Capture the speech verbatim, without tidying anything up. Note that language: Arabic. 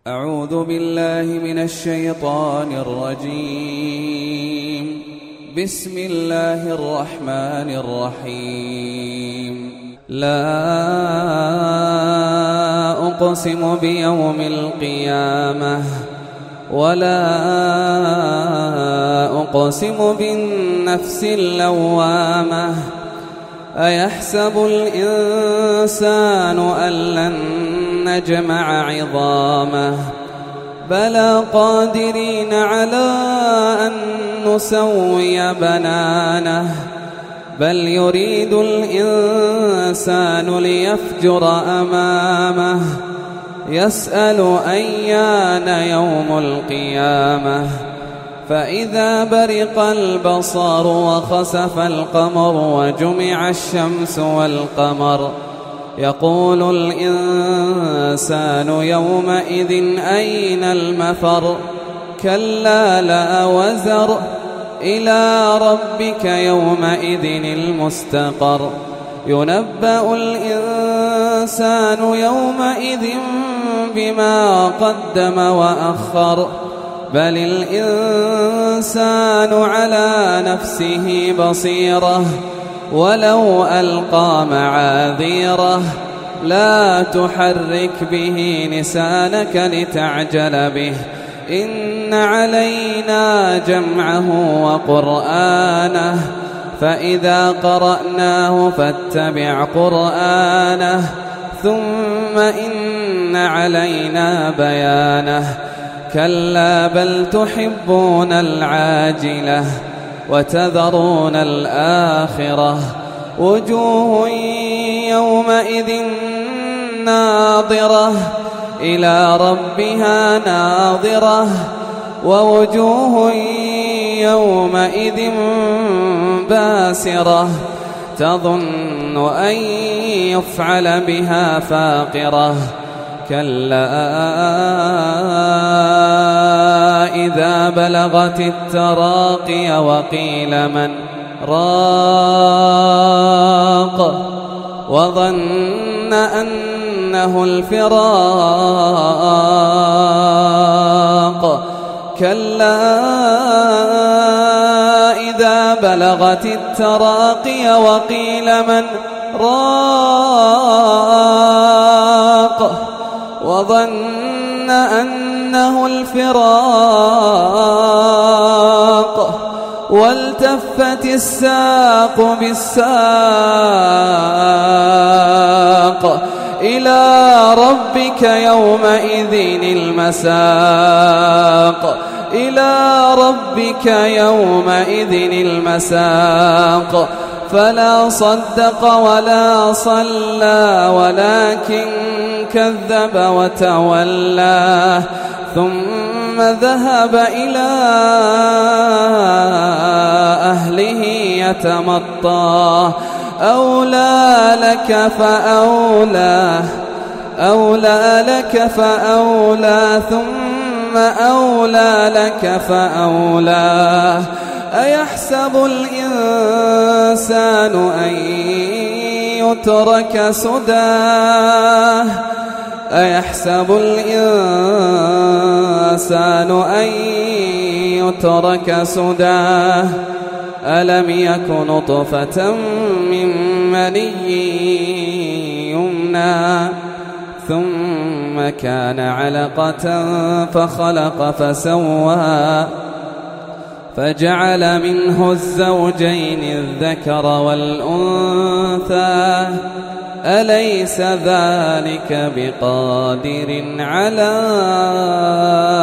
أعوذ بالله من الشيطان الرجيم. بسم الله الرحمن الرحيم. لا أقسم بيوم القيامة ولا أقسم بالنفس اللوامة أيحسب الإنسان أن لن نجمع عظامه بلى قادرين على أن نسوي بنانه بل يريد الإنسان ليفجر أمامه يسأل أيان يوم القيامة فإذا برق البصر وخسف القمر وجمع الشمس والقمر يقول الإنسان يومئذ أين المفر كلا لا وزر إلى ربك يومئذ المستقر ينبأ الإنسان يومئذ بما قدم وأخر بل الإنسان على نفسه بصيرة ولو ألقى معاذيره لا تحرك به لسانك لتعجل به إن علينا جمعه وقرآنه فإذا قرأناه فاتبع قرآنه ثم إن علينا بيانه كلا بل تحبون العاجلة وتذرون الآخرة وجوه يومئذ ناظرة إلى ربها ناظرة ووجوه يومئذ باسرة تظن أن يفعل بها فاقرة كلا إذا بلغت التراقي وقيل من راق وظن أنه الفراق كلا إذا بلغت التراقي وقيل من راق وظن أنه الفراق والتفت الساق بالساق إلى ربك يومئذ المساق إلى ربك يومئذ المساق فلا صدق ولا صلى ولكن كذب وتولى ثم ذهب إلى أهله يتمطى أولى لك فأولى أولى لك فأولى ثم أولى لك فأولى أيحسب الإنسان أن يترك سدى أيحسب الإنسان أن يترك سدى ألم يك نطفة من مني يمنى ثم كان علقة فخلق فسوى فجعل منه الزوجين الذكر والأنثى أليس ذلك بقادر على